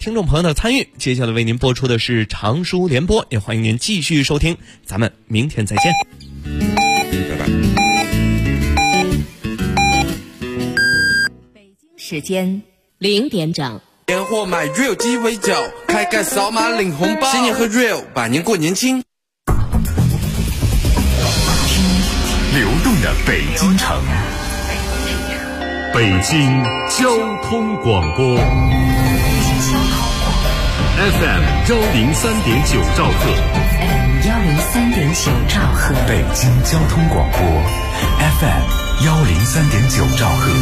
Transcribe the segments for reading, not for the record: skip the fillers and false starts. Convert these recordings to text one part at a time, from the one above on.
听众朋友的参与。接下来为您播出的是长书联播，也欢迎您继续收听，咱们明天再见，拜拜。 北京时间0点整。 年货买 Real 鸡尾酒，开盖扫码领红包，新年喝 Real， 百年过年轻。 流动的北京城，北京交通广播 FM 103.9兆赫 103.9兆赫， 北京交通广播 FM 103.9兆赫。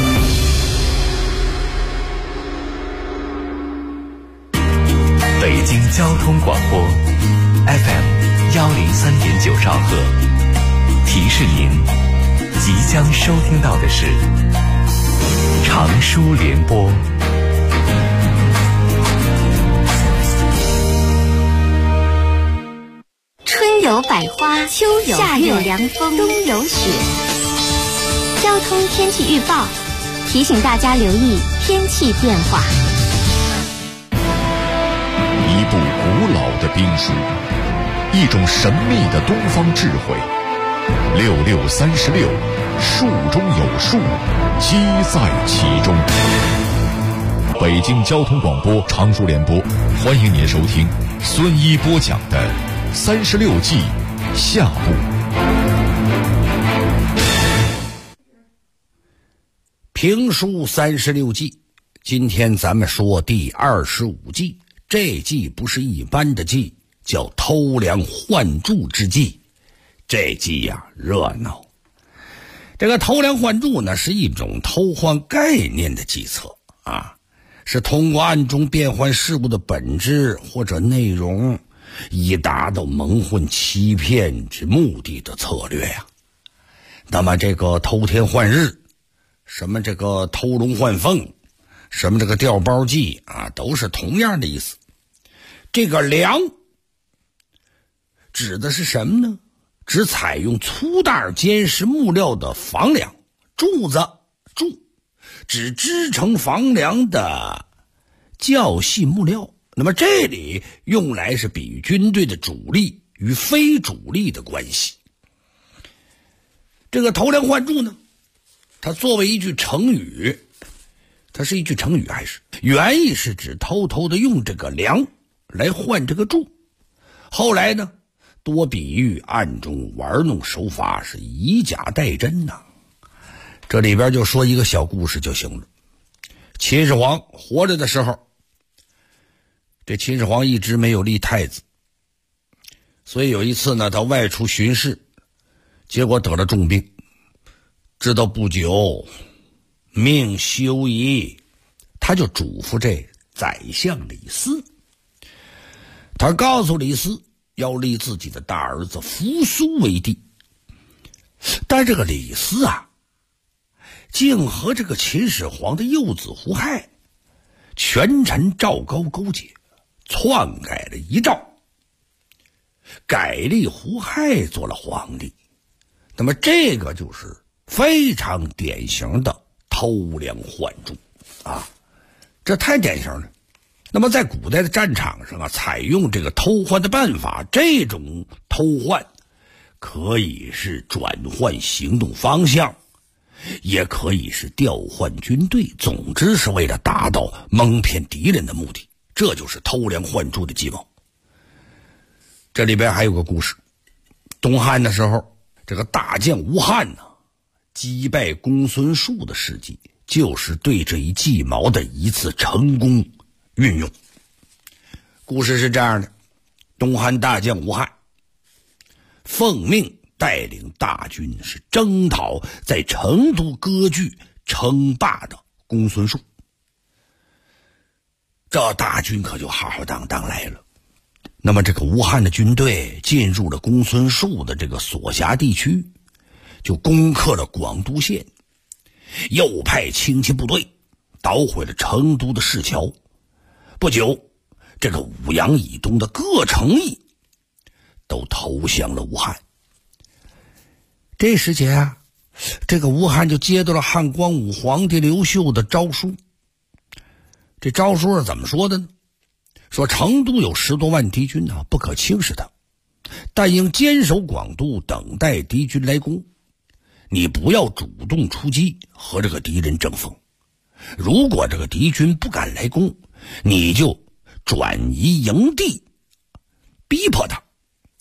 北京交通广播 FM 103.9兆赫，提示您即将收听到的是长书联播。 春有百花，秋有夏有凉风，冬有雪。交通天气预报提醒大家留意天气变化。 一部古老的兵书，一种神秘的东方智慧，6636，数中有数，机在其中。北京交通广播长书联播，欢迎您收听孙一播讲的36计下部。 评书36计，今天咱们说第25计。这计不是一般的计，叫偷梁换柱之计。这计呀，热闹。这个偷梁换柱呢，是一种偷换概念的计策啊，是通过暗中变换事物的本质或者内容，以达到蒙混欺骗之目的的策略呀。那么这个偷天换日，什么这个偷龙换凤，什么这个调包计啊，都是同样的意思。这个梁指的是什么呢？指采用粗大坚实木料的房梁。柱子，柱指支撑房梁的较细木料。那么这里用来是比喻军队的主力与非主力的关系。这个偷梁换柱呢，它作为一句成语，它是一句成语还是原意是指偷偷的用这个梁来换这个柱，后来呢，多比喻暗中玩弄手法，是以假代真呐。这里边就说一个小故事就行了。秦始皇活着的时候，这秦始皇一直没有立太子，所以有一次呢，他外出巡视，结果得了重病，知道不久命休矣，他就嘱咐这宰相李斯。他告诉李斯要立自己的大儿子扶苏为帝，但这个李斯啊，竟和这个秦始皇的幼子胡亥、权臣赵高勾结，篡改了遗诏，改立胡亥做了皇帝。那么这个就是非常典型的偷梁换柱啊，这太典型了。那么在古代的战场上啊，采用这个偷换的办法，这种偷换可以是转换行动方向，也可以是调换军队，总之是为了达到蒙骗敌人的目的，这就是偷梁换柱的计谋。这里边还有个故事，东汉的时候，这个大将吴汉呢，击败公孙述的事迹，就是对这一计谋的一次成功运用。故事是这样的，东汉大将吴汉奉命带领大军是征讨在成都割据称霸的公孙述，这大军可就浩浩荡荡来了。那么这个吴汉的军队进入了公孙述的这个所辖地区，就攻克了广都县，又派轻骑部队捣毁了成都的市桥。不久，这个武阳以东的各城邑都投降了吴汉。这时节啊，这个吴汉就接到了汉光武皇帝刘秀的诏书。这诏书是怎么说的呢？ 说成都有10多万敌军啊，不可轻视他，但应坚守广都，等待敌军来攻。你不要主动出击和这个敌人争锋，如果这个敌军不敢来攻，你就转移营地，逼迫他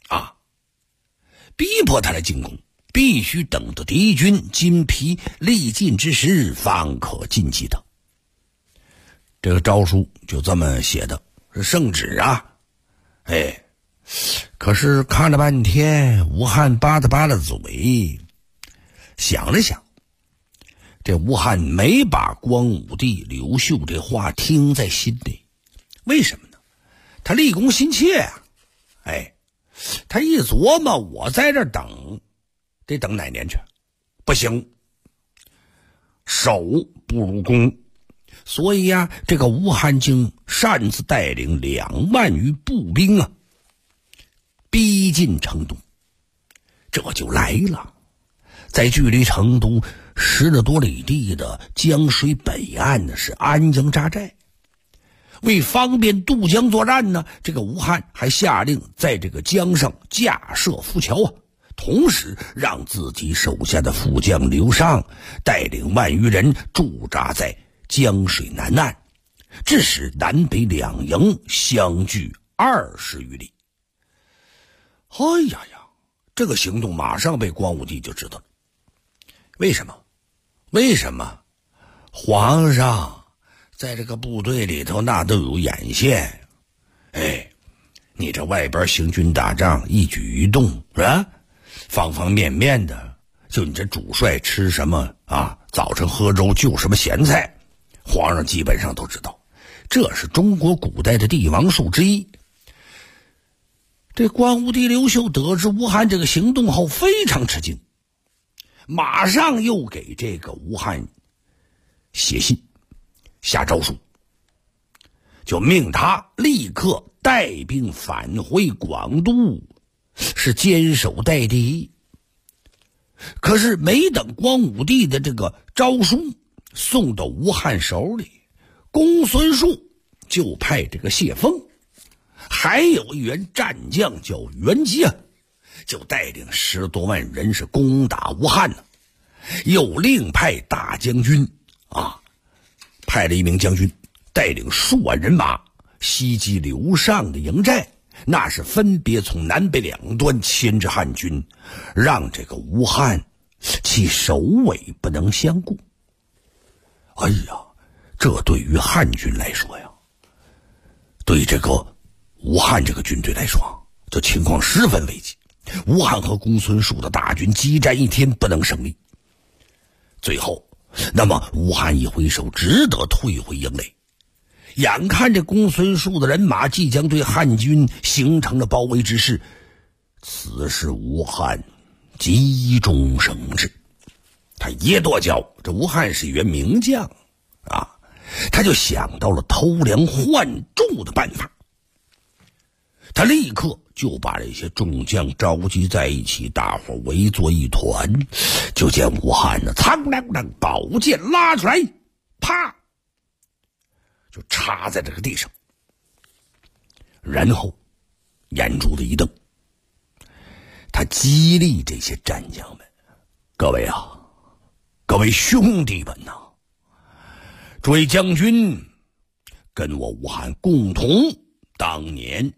来进攻，必须等到敌军筋疲力尽之时方可进击的。这个诏书就这么写的，是圣旨啊。可是看了半天，吴汉扒拉嘴，想了想，这吴汉没把光武帝刘秀这话听在心里。为什么呢？他立功心切啊。他一琢磨，我在这等，得等哪年去？不行，守不如攻。所以啊，这个吴汉竟擅自带领2万余步兵啊，逼近成都。这就来了，在距离成都10多里地的江水北岸呢，是安营扎寨。为方便渡江作战呢，这个吴汉还下令在这个江上架设浮桥啊，同时让自己手下的副将刘尚带领1万余人驻扎在江水南岸，致使南北2营相距20余里。这个行动马上被光武帝就知道了。为什么？皇上在这个部队里头那都有眼线。你这外边行军打仗一举一动是吧，方方面面的，就你这主帅吃什么啊，早晨喝粥就什么咸菜，皇上基本上都知道，这是中国古代的帝王术之一。这光武帝刘秀得知吴汉这个行动后非常吃惊，马上又给这个吴汉写信下诏书，就命他立刻带兵返回广都，是坚守待敌。可是没等光武帝的这个诏书送到吴汉手里，公孙述就派这个谢峰，还有一员战将叫袁吉啊，就带领10多万人是攻打吴汉呢。又另派大将军派了一名将军带领数万人马袭击刘尚的营寨，那是分别从南北两端牵制汉军，让这个吴汉其首尾不能相顾。这对于汉军来说呀，对这个吴汉这个军队来说，这情况十分危急。吴汉和公孙述的大军激战1天不能胜利，最后那么吴汉一挥手，只得退回营垒。眼看着公孙述的人马即将对汉军形成了包围之势，此时吴汉急中生智，他一跺脚，这吴汉是一员名将他就想到了偷梁换柱的办法。他立刻就把这些众将召集在一起，大伙围作一团，就见吴汉呢苍啷啷宝剑拉出来，啪就插在这个地上，然后眼珠子一瞪，他激励这些战将们：各位兄弟们呐，诸位将军跟我吴汉共同当年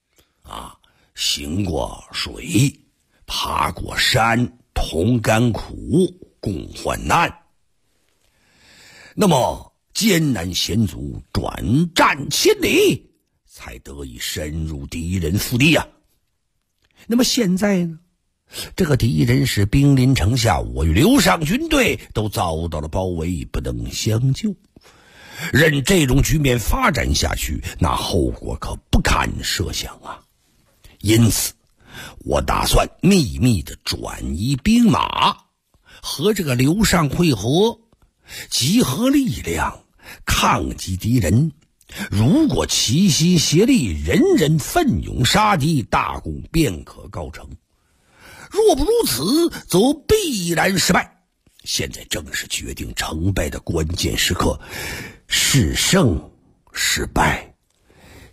行过水，爬过山，同甘苦，共患难。那么艰难险阻，转战千里，才得以深入敌人腹地啊。那么现在呢，这个敌人是兵临城下，我与刘尚军队都遭到了包围，不能相救。任这种局面发展下去，那后果可不堪设想啊。因此我打算秘密的转移兵马，和这个刘尚会合，集合力量抗击敌人。如果齐心协力，人人奋勇杀敌，大功便可告成。若不如此，则必然失败。现在正是决定成败的关键时刻，是胜是败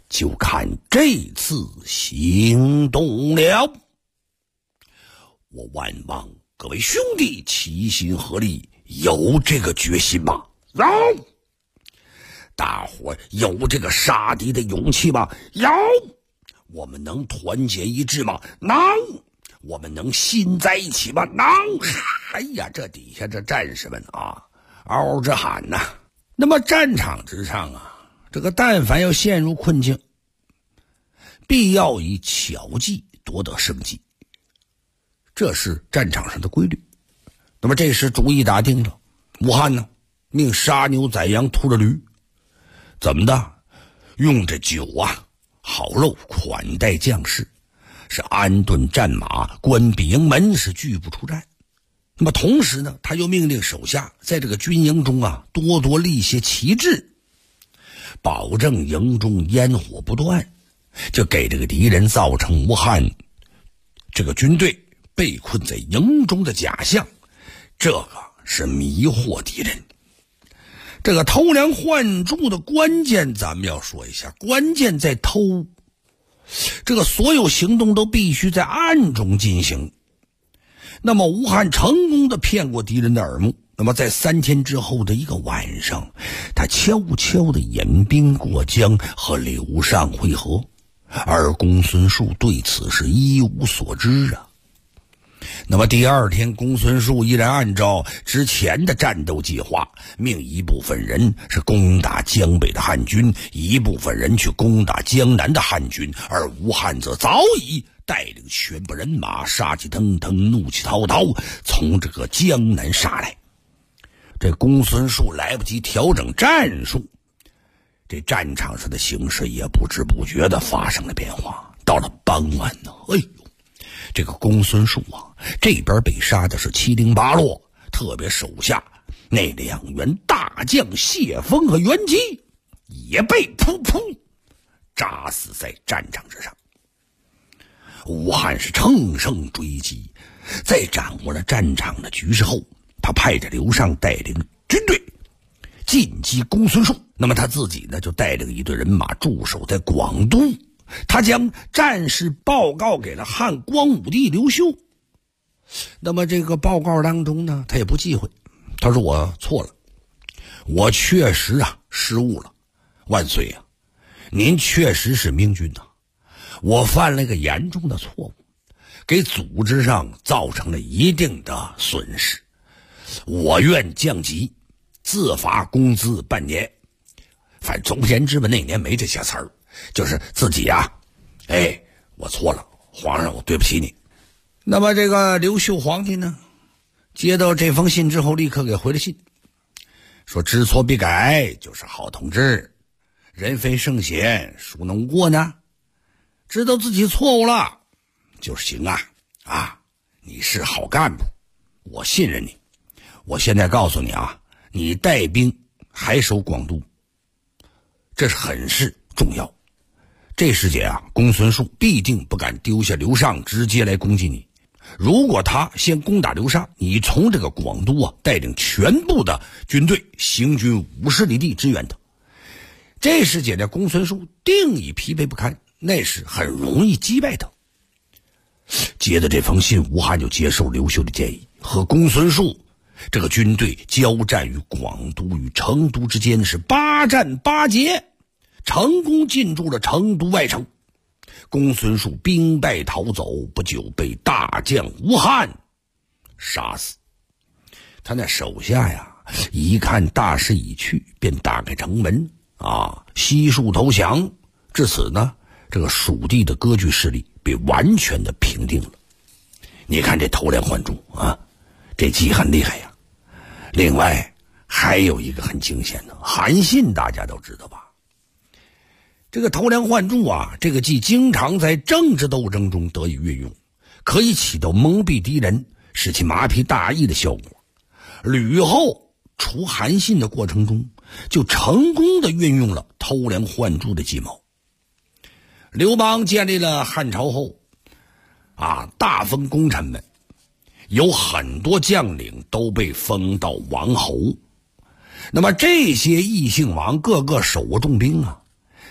就看这次行动了。我万望各位兄弟齐心合力，有这个决心吗？有。大伙有这个杀敌的勇气吗？有。我们能团结一致吗？能。我们能心在一起吗？能。哎呀，这底下这战士们啊，嗷嗷直喊呐。那么战场之上啊，这个但凡要陷入困境，必要以巧计夺得胜机，这是战场上的规律。那么这时主意打定了，武汉呢命杀牛宰羊屠了驴，怎么的？用这酒啊好肉款待将士，是安顿战马，关闭营门，是拒不出战。那么同时呢，他又命令手下在这个军营中啊多多立些旗帜，保证营中烟火不断，就给这个敌人造成武汉这个军队被困在营中的假象，这个是迷惑敌人。这个偷梁换柱的关键咱们要说一下，关键在偷。这个所有行动都必须在暗中进行。那么吴汉成功的骗过敌人的耳目，那么在3天之后的一个晚上，他悄悄的引兵过江和刘尚会合，而公孙述对此是一无所知啊。那么第二天，公孙述依然按照之前的战斗计划，命一部分人是攻打江北的汉军，一部分人去攻打江南的汉军，而吴汉则早已带领全部人马杀气腾腾，怒气滔滔，从这个江南杀来。这公孙述来不及调整战术，这战场上的形势也不知不觉的发生了变化。到了傍晚呢，哎呦，这个公孙述啊，这边被杀的是七零八落，特别手下那2员大将谢峰和袁基也被噗噗扎死在战场之上。吴汉是乘胜追击，在掌握了战场的局势后，他派着刘尚带领军队进击公孙述。那么他自己呢，就带领一队人马驻守在广都。他将战事报告给了汉光武帝刘秀。那么这个报告当中呢，他也不忌讳，他说我错了，我确实啊失误了，万岁啊，您确实是明君呐，我犯了一个严重的错误，给组织上造成了一定的损失，我愿降级，自罚工资半年。反正总而言之吧，那年没这些词儿，就是自己啊，我错了，皇上，我对不起你。那么这个刘秀皇帝呢，接到这封信之后，立刻给回了信，说知错必改就是好同志，人非圣贤，孰能无过呢？知道自己错误了就是行啊，你是好干部，我信任你。我现在告诉你啊，你带兵还守广都，这是很是重要。这时节啊，公孙述必定不敢丢下刘尚直接来攻击你。如果他先攻打刘尚，你从这个广都啊带领全部的军队行军50里地支援他。这时节呢，公孙述定已疲惫不堪，那时很容易击败他。接着这封信，吴汉就接受刘秀的建议，和公孙述这个军队交战于广都与成都之间，是8战8捷，成功进驻了成都外城。公孙述兵败逃走，不久被大将吴汉杀死。他那手下呀，一看大势已去，便打开城门悉数投降。至此呢，这个蜀地的割据势力被完全的平定了。你看这偷梁换柱啊，这计很厉害呀。另外还有一个很惊险的韩信，大家都知道吧？这个偷梁换柱啊，这个计经常在政治斗争中得以运用，可以起到蒙蔽敌人，使其麻痹大意的效果。吕后除韩信的过程中，就成功的运用了偷梁换柱的计谋。刘邦建立了汉朝后大封功臣们，有很多将领都被封到王侯。那么这些异姓王个个手握重兵啊，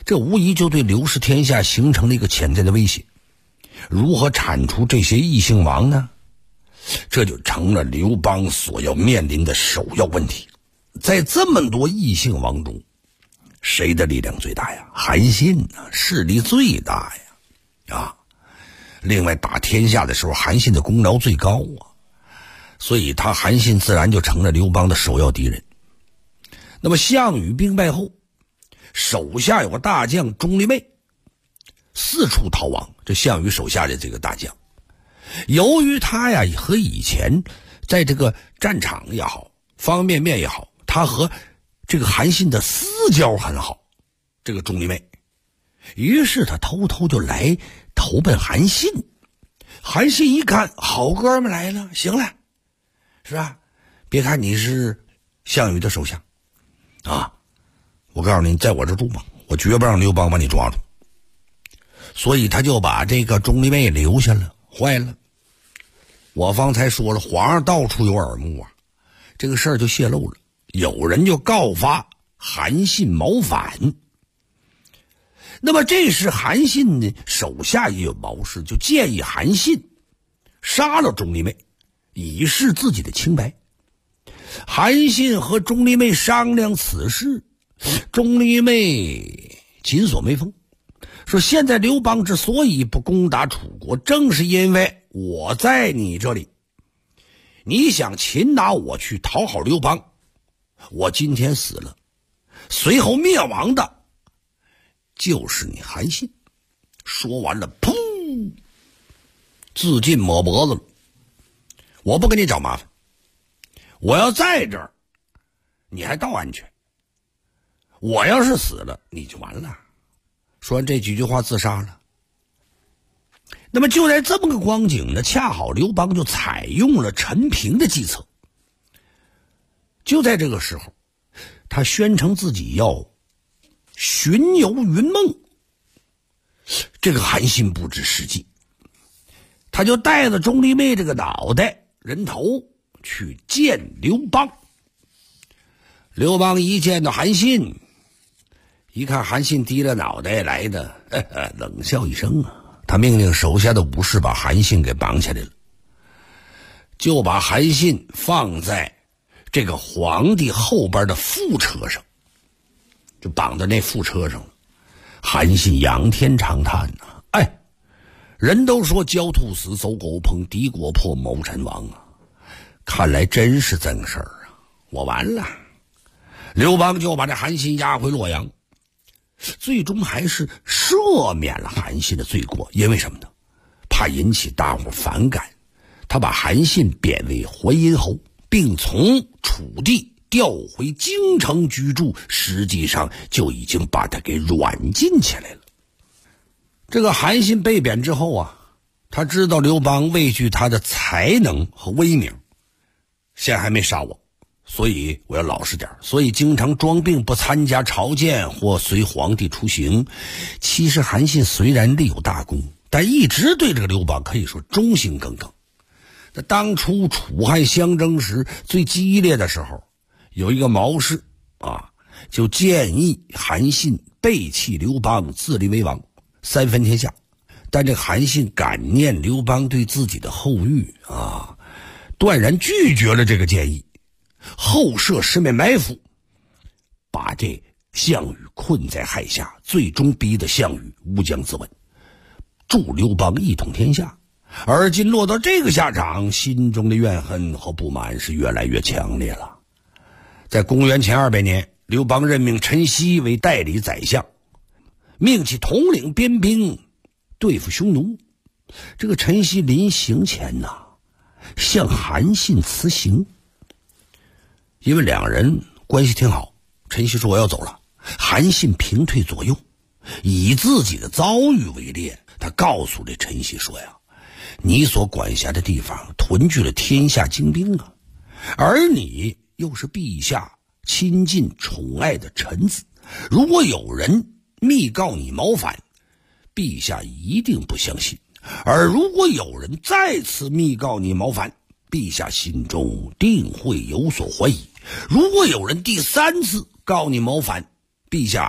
这无疑就对刘氏天下形成了一个潜在的威胁。如何铲除这些异姓王呢？这就成了刘邦所要面临的首要问题。在这么多异姓王中，谁的力量最大呀？韩信啊，势力最大呀。另外打天下的时候，韩信的功劳最高啊，所以韩信自然就成了刘邦的首要敌人。那么项羽兵败后，手下有个大将钟离昧，四处逃亡。这项羽手下的这个大将，由于他呀和以前在这个战场也好，方便面也好，他和这个韩信的私交很好，这个钟离昧，于是他偷偷就来投奔韩信。韩信一看，好哥们来了，行了，是吧？别看你是项羽的手下啊，我告诉你，在我这住吧，我绝不让刘邦把你抓住。所以他就把这个钟离昧留下了。坏了，我方才说了，皇上到处有耳目啊，这个事儿就泄露了，有人就告发韩信谋反。那么这时韩信呢手下也有谋士，就建议韩信杀了钟离昧，以示自己的清白。韩信和钟离昧商量此事，钟离昧紧锁眉峰，说现在刘邦之所以不攻打楚国，正是因为我在你这里，你想擒拿我去讨好刘邦，我今天死了，随后灭亡的就是你韩信。说完了，噗，自尽抹脖子了。我不跟你找麻烦，我要在这儿你还倒安全，我要是死了你就完了。说完这几句话自杀了。那么就在这么个光景呢，恰好刘邦就采用了陈平的计策。就在这个时候，他宣称自己要巡游云梦。这个韩信不知时机，他就带着钟离昧这个脑袋人头去见刘邦。刘邦一见到韩信，一看韩信低着脑袋来的，冷笑一声啊，他命令手下的武士把韩信给绑起来了，就把韩信放在这个皇帝后边的副车上，就绑在那副车上了。韩信仰天长叹呐，人都说焦兔死，走狗烹，敌国破，谋臣亡啊，看来真是这个事儿啊，我完了。刘邦就把这韩信押回洛阳，最终还是赦免了韩信的罪过。因为什么呢？怕引起大伙反感，他把韩信贬为淮阴侯，并从楚地调回京城居住，实际上就已经把他给软禁起来了。这个韩信被贬之后啊，他知道刘邦畏惧他的才能和威名，现在还没杀我，所以我要老实点，所以经常装病不参加朝见或随皇帝出行。其实韩信虽然立有大功，但一直对这个刘邦可以说忠心耿耿。那当初楚汉相争时最激烈的时候，有一个谋士啊，就建议韩信背弃刘邦，自立为王，三分天下。但这韩信感念刘邦对自己的厚遇啊，断然拒绝了这个建议，后设十面埋伏，把这项羽困在垓下，最终逼得项羽乌江自刎，助刘邦一统天下。而今落到这个下场，心中的怨恨和不满是越来越强烈了。在公元前200年，刘邦任命陈豨为代理宰相，命其统领边兵对付匈奴。这个陈豨临行前向韩信辞行，因为两人关系挺好。陈豨说我要走了，韩信平退左右，以自己的遭遇为烈，他告诉这陈豨说呀，你所管辖的地方屯聚了天下精兵啊，而你又是陛下亲近宠爱的臣子，如果有人密告你谋反，陛下一定不相信；而如果有人再次密告你谋反，陛下心中定会有所怀疑；如果有人第3次告你谋反，陛下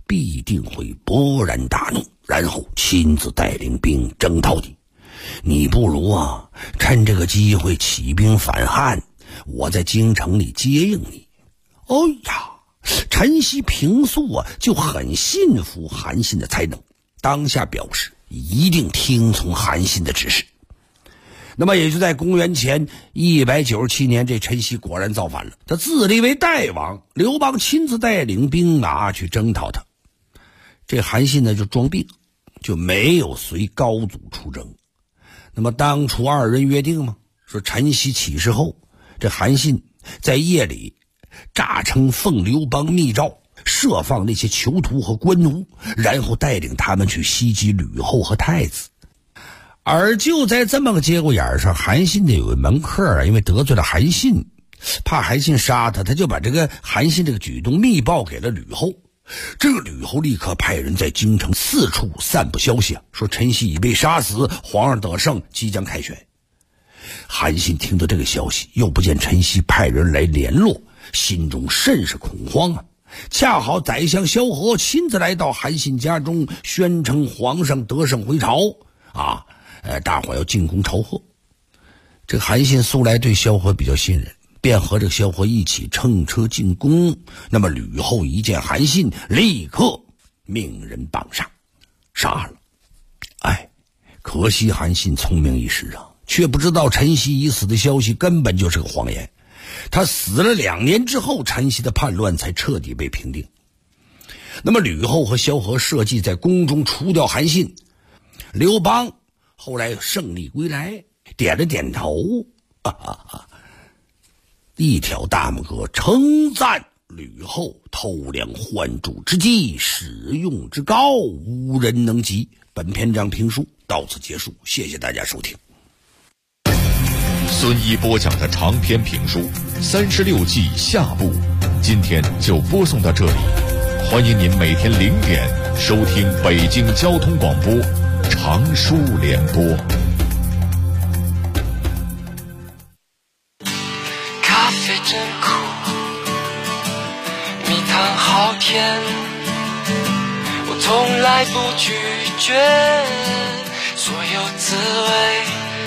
必定会勃然大怒，然后亲自带领兵征讨你。你不如趁这个机会起兵反汉，我在京城里接应你。陈曦平素就很信服韩信的才能，当下表示一定听从韩信的指示。那么也就在公元前197年，这陈曦果然造反了，他自立为代王，刘邦亲自带领兵马去征讨他。这韩信呢就装病，就没有随高祖出征。那么当初二人约定嘛，说陈曦起事后，这韩信在夜里诈称奉刘邦密诏，设放那些囚徒和官奴，然后带领他们去袭击吕后和太子。而就在这么个节骨眼上，韩信的有位门客因为得罪了韩信，怕韩信杀他，他就把这个韩信这个举动密报给了吕后。这个吕后立刻派人在京城四处散布消息，说陈曦已被杀死，皇上得胜，即将凯旋。韩信听到这个消息，又不见陈曦派人来联络，心中甚是恐慌恰好宰相萧何亲自来到韩信家中，宣称皇上得胜回朝大伙要进宫朝贺。这韩信素来对萧何比较信任，便和这个萧何一起乘车进宫。那么吕后一见韩信，立刻命人绑上，杀了。可惜韩信聪明一时却不知道陈曦已死的消息根本就是个谎言。他死了2年之后，陈曦的叛乱才彻底被平定。那么吕后和萧何设计在宫中除掉韩信。刘邦后来胜利归来，点了点头，一挑大拇哥，称赞吕后偷梁换柱之计，使用之高，无人能及。本篇章评书到此结束，谢谢大家收听。 孙一播讲的长篇评书《36计》下部，今天就播送到这里。欢迎您每天0点收听北京交通广播长书联播。 咖啡真苦，蜜糖好甜，我从来不拒绝所有滋味，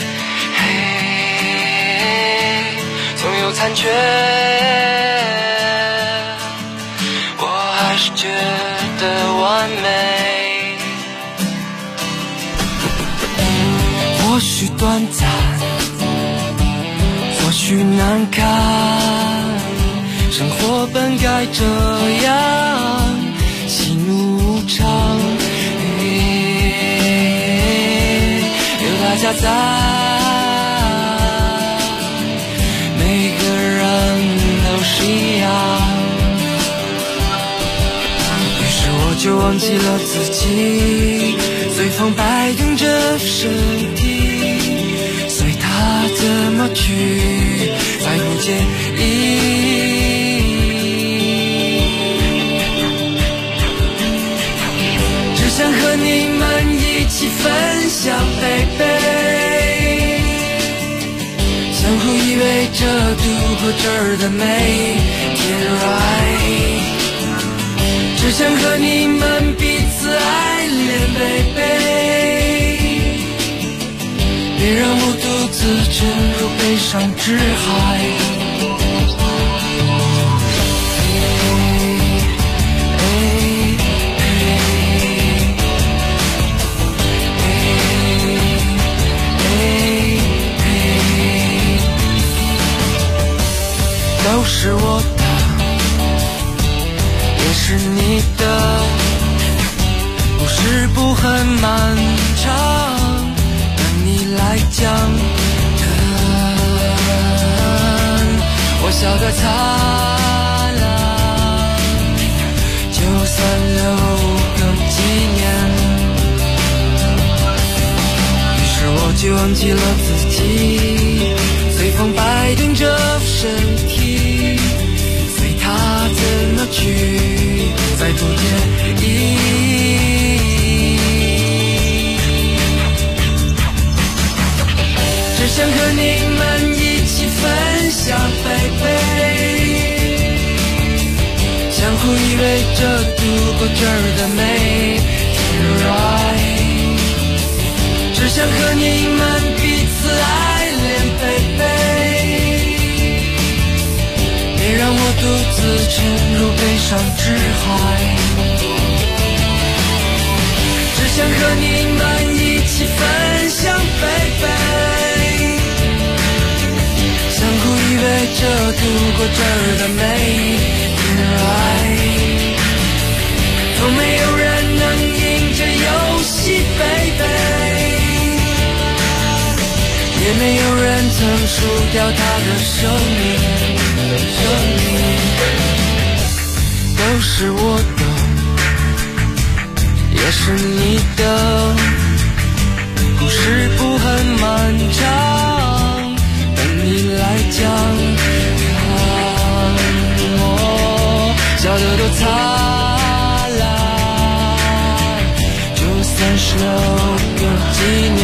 总有残缺，我还是觉得完美。或许短暂，或许难堪，生活本该这样，喜怒无常，有大家在，每个人都是一样。于是我就忘记了自己，随风摆动着身体，随它怎么去，再不介意。只想和你们一起分享baby，相互依偎着度过这儿的每天 right， 只想和你们彼此爱恋 baby， 别让我独自沉入悲伤之海。都是我的，也是你的，故事不很漫长，等你来讲。我笑得灿烂，就算留个几年。于是我就忘记了自己，随风摆动着身体，随它怎么去，再不介意。只想和你们一起分享baby，相互依偎着度过这儿的美，天right， 只想和你们彼此爱恋，baby， 别让我独自沉入悲伤之海，只想和你们一起分享，baby， 相互依偎着度过这儿的美，天right， 从没有人能赢这游戏 ，baby， 也没有人曾输掉他的生命，都是我的，也是你的，故事不很漫长，等你来讲，看我笑得多灿烂，就36个纪念。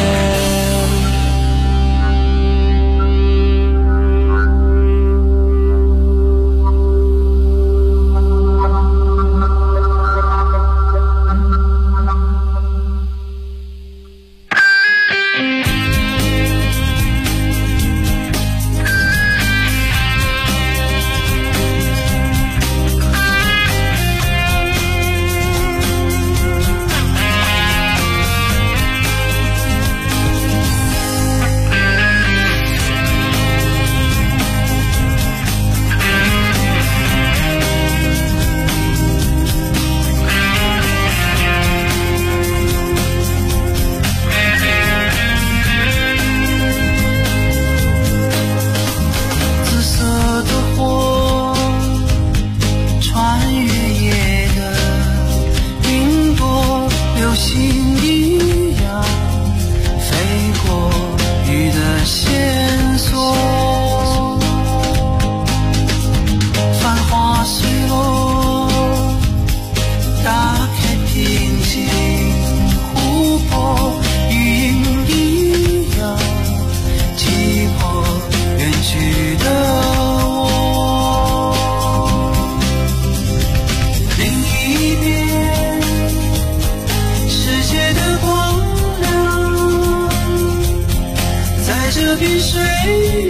这片水面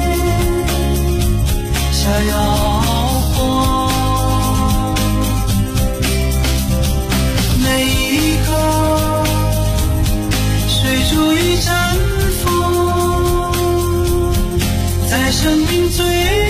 下摇晃，每一刻水珠已绽放，在生命最